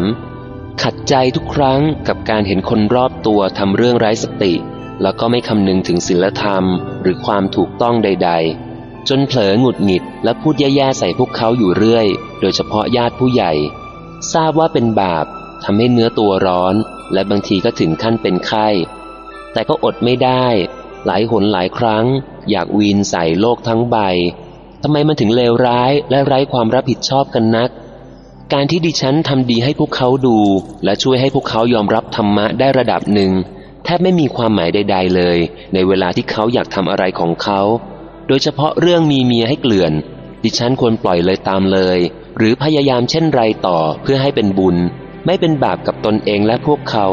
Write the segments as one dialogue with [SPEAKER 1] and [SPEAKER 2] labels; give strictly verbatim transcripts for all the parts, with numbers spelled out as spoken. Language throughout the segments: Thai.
[SPEAKER 1] ามขัดใจทุกครั้งกับการเห็นคนรอบตัวทำเรื่องไร้สติแล้วก็ไม่คำนึงถึงศีลธรรมหรือความถูกต้องใดๆจนเผลอหงุดหงิดและพูดแย่ๆใส่พวกเขาอยู่เรื่อยโดยเฉพาะญาติผู้ใหญ่ทราบว่าเป็นบาปทำให้เนื้อตัวร้อนและบางทีก็ถึงขั้นเป็นไข้แต่ก็อดไม่ได้หลายหนหลายครั้งอยากวีนใส่โลกทั้งใบทำไมมันถึงเลวร้ายและไร้ความรับผิดชอบกันนักการที่ดิฉันทำดีให้พวกเขาดูและช่วยให้พวกเขายอมรับธรรมะได้ระดับหนึ่งแทบไม่มีความหมายใดๆเลยในเวลาที่เขาอยากทำอะไรของเขาโดยเฉพาะเรื่องมีเมียให้เกลื่อนดิฉันควรปล่อยเลยตามเลยหรือพยายามเช่นไรต่อเพื่อให้เป็นบุญไม่เป็นบาปกับตนเองและพวกเขา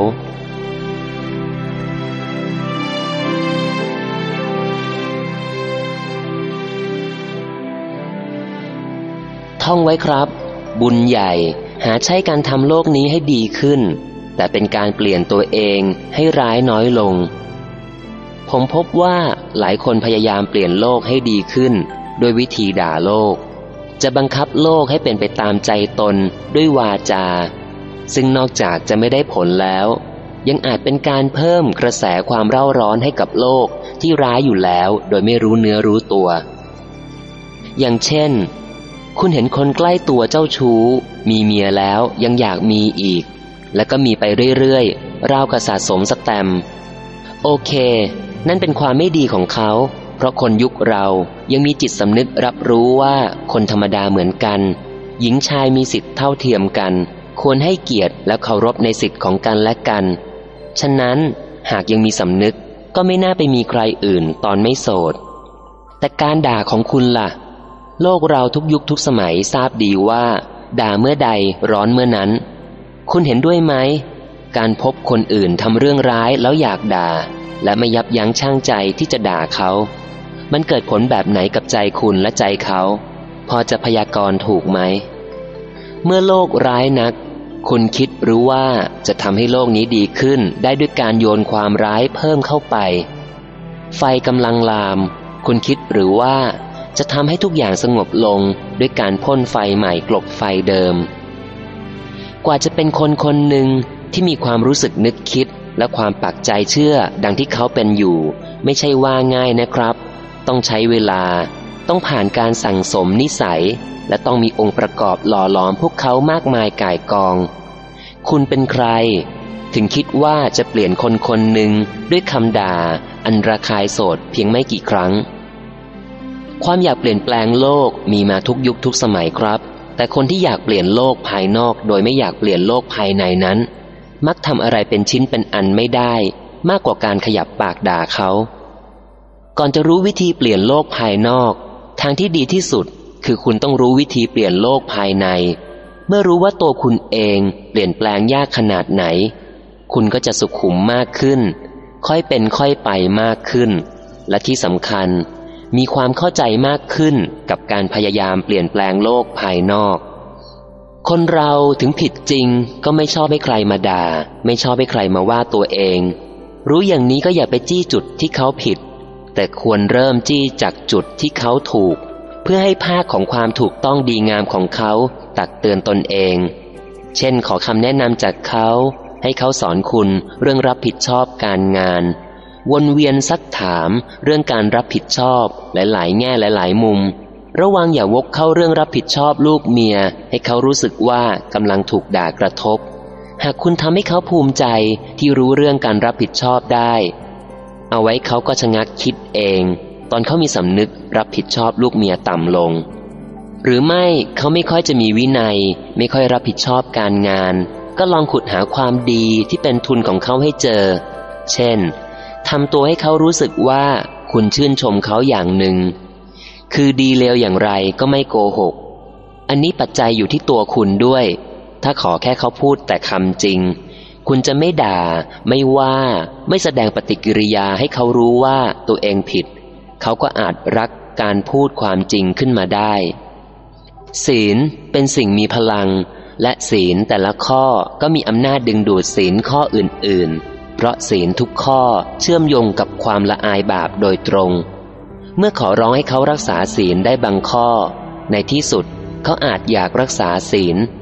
[SPEAKER 1] ท่องไว้ครับบุญใหญ่หาใช่การทำโลกนี้ให้ดีขึ้นแต่เป็นการเปลี่ยนตัวเองให้ร้ายน้อยลงผมพบว่าหลายคนพยายามเปลี่ยนโลกให้ดีขึ้นด้วยวิธีด่าโลกจะบังคับโลกให้เป็นไปตามใจตนด้วยวาจาซึ่งนอกจากจะไม่ได้ผลแล้วยังอาจเป็นการเพิ่มกระแสความเร่าร้อนให้กับโลกที่ร้ายอยู่แล้วโดยไม่รู้เนื้อรู้ตัวอย่างเช่นคุณเห็นคนใกล้ตัวเจ้าชู้มีเมียแล้วยังอยากมีอีกแล้วก็มีไปเรื่อยๆราวกับสะสมสแตมป์โอเคนั่นเป็นความไม่ดีของเขาเพราะคนยุคเรายังมีจิตสำนึกรับรู้ว่าคนธรรมดาเหมือนกันหญิงชายมีสิทธิ์เท่าเทียมกันควรให้เกียรติและเคารพในสิทธิ์ของกันและกันฉะนั้นหากยังมีสำนึกก็ไม่น่าไปมีใครอื่นตอนไม่โสดแต่การด่าของคุณล่ะโลกเราทุกยุคทุกสมัยทราบดีว่าด่าเมื่อใดร้อนเมื่อนั้นคุณเห็นด้วยไหมการพบคนอื่นทำเรื่องร้ายแล้วอยากด่าและไม่ยับยั้งชั่งใจที่จะด่าเขามันเกิดผลแบบไหนกับใจคุณและใจเขาพอจะพยากรณ์ถูกไหมเมื่อโลกร้ายนักคุณคิดหรือว่าจะทำให้โลกนี้ดีขึ้นได้ด้วยการโยนความร้ายเพิ่มเข้าไปไฟกำลังลามคุณคิดหรือว่าจะทำให้ทุกอย่างสงบลงด้วยการพ่นไฟใหม่กลบไฟเดิมกว่าจะเป็นคนคนหนึ่งที่มีความรู้สึกนึกคิดและความปักใจเชื่อดังที่เขาเป็นอยู่ไม่ใช่ว่าง่ายนะครับต้องใช้เวลาต้องผ่านการสั่งสมนิสัยและต้องมีองค์ประกอบหล่อหลอมพวกเขามากมายก่ายกองคุณเป็นใครถึงคิดว่าจะเปลี่ยนคนคนหนึ่งด้วยคำด่าอันระคายโสดเพียงไม่กี่ครั้งความอยากเปลี่ยนแปลงโลกมีมาทุกยุคทุกสมัยครับแต่คนที่อยากเปลี่ยนโลกภายนอกโดยไม่อยากเปลี่ยนโลกภายในนั้นมักทำอะไรเป็นชิ้นเป็นอันไม่ได้มากกว่าการขยับปากด่าเขาก่อนจะรู้วิธีเปลี่ยนโลกภายนอกทางที่ดีที่สุดคือคุณต้องรู้วิธีเปลี่ยนโลกภายในเมื่อรู้ว่าตัวคุณเองเปลี่ยนแปลงยากขนาดไหนคุณก็จะสุขุมมากขึ้นค่อยเป็นค่อยไปมากขึ้นและที่สำคัญมีความเข้าใจมากขึ้นกับการพยายามเปลี่ยนแปลงโลกภายนอกคนเราถึงผิดจริงก็ไม่ชอบให้ใครมาด่าไม่ชอบให้ใครมาว่าตัวเองรู้อย่างนี้ก็อย่าไปจี้จุดที่เขาผิดแต่ควรเริ่มจี้จากจุดที่เขาถูกเพื่อให้ภาคของความถูกต้องดีงามของเขาตักเตือนตนเองเช่นขอคำแนะนำจากเขาให้เขาสอนคุณเรื่องรับผิดชอบการงานวนเวียนซักถามเรื่องการรับผิดชอบหลายๆแง่หลายๆมุมระวังอย่าวกเข้าเรื่องรับผิดชอบลูกเมียให้เขารู้สึกว่ากำลังถูกด่ากระทบหากคุณทำให้เขาภูมิใจที่รู้เรื่องการรับผิดชอบได้เอาไว้เขาก็ชะงักคิดเองตอนเขามีสำนึกรับผิดชอบลูกเมียต่ำลงหรือไม่เขาไม่ค่อยจะมีวินัยไม่ค่อยรับผิดชอบการงานก็ลองขุดหาความดีที่เป็นทุนของเขาให้เจอเช่นทำตัวให้เขารู้สึกว่าคุณชื่นชมเขาอย่างหนึ่งคือดีเลวอย่างไรก็ไม่โกหกอันนี้ปัจจัยอยู่ที่ตัวคุณด้วยถ้าขอแค่เขาพูดแต่คำจริงคุณจะไม่ด่าไม่ว่าไม่แสดงปฏิกิริยาให้เขารู้ว่าตัวเองผิดเขาก็อาจรักการพูดความจริงขึ้นมาได้ศีลเป็นสิ่งมีพลังและศีลแต่ละข้อก็มีอำนาจดึงดูดศีลข้ออื่นๆเพราะศีลทุกข้อเชื่อมโยงกับความละอายบาปโดยตรงเมื่อขอร้องให้เขารักษาศีลได้บางข้อในที่สุดเขาอาจอยากรักษาศีล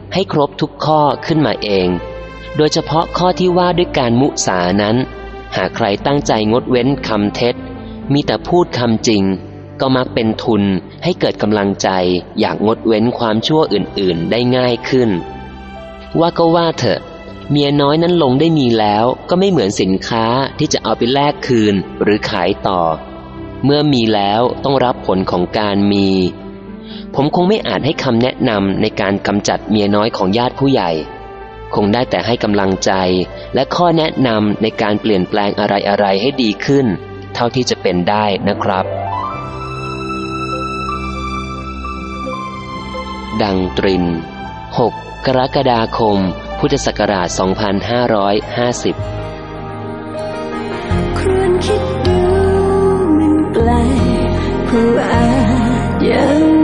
[SPEAKER 1] ให้ครบทุกข้อขึ้นมาเองโดยเฉพาะข้อที่ว่าด้วยการมุสานั้นหากใครตั้งใจงดเว้นคำเท็จมีแต่พูดคำจริงก็มักเป็นทุนให้เกิดกำลังใจอยากงดเว้นความชั่วอื่นๆได้ง่ายขึ้นว่าก็ว่าเถอะเมียน้อยนั้นลงได้มีแล้วก็ไม่เหมือนสินค้าที่จะเอาไปแลกคืนหรือขายต่อเมื่อมีแล้วต้องรับผลของการมีผมคงไม่อาจให้คำแนะนำในการกำจัดเมียน้อยของญาติผู้ใหญ่คงได้แต่ให้กำลังใจและข้อแนะนำในการเปลี่ยนแปลงอะไรๆให้ดีขึ้นเท่าที่จะเป็นได้นะครับดังตรินหกกรกฎาคมพุทธศักราชสองพันห้าร้อยห้าสิบ
[SPEAKER 2] ควรคิดดูมันไกลผู้อาจยัง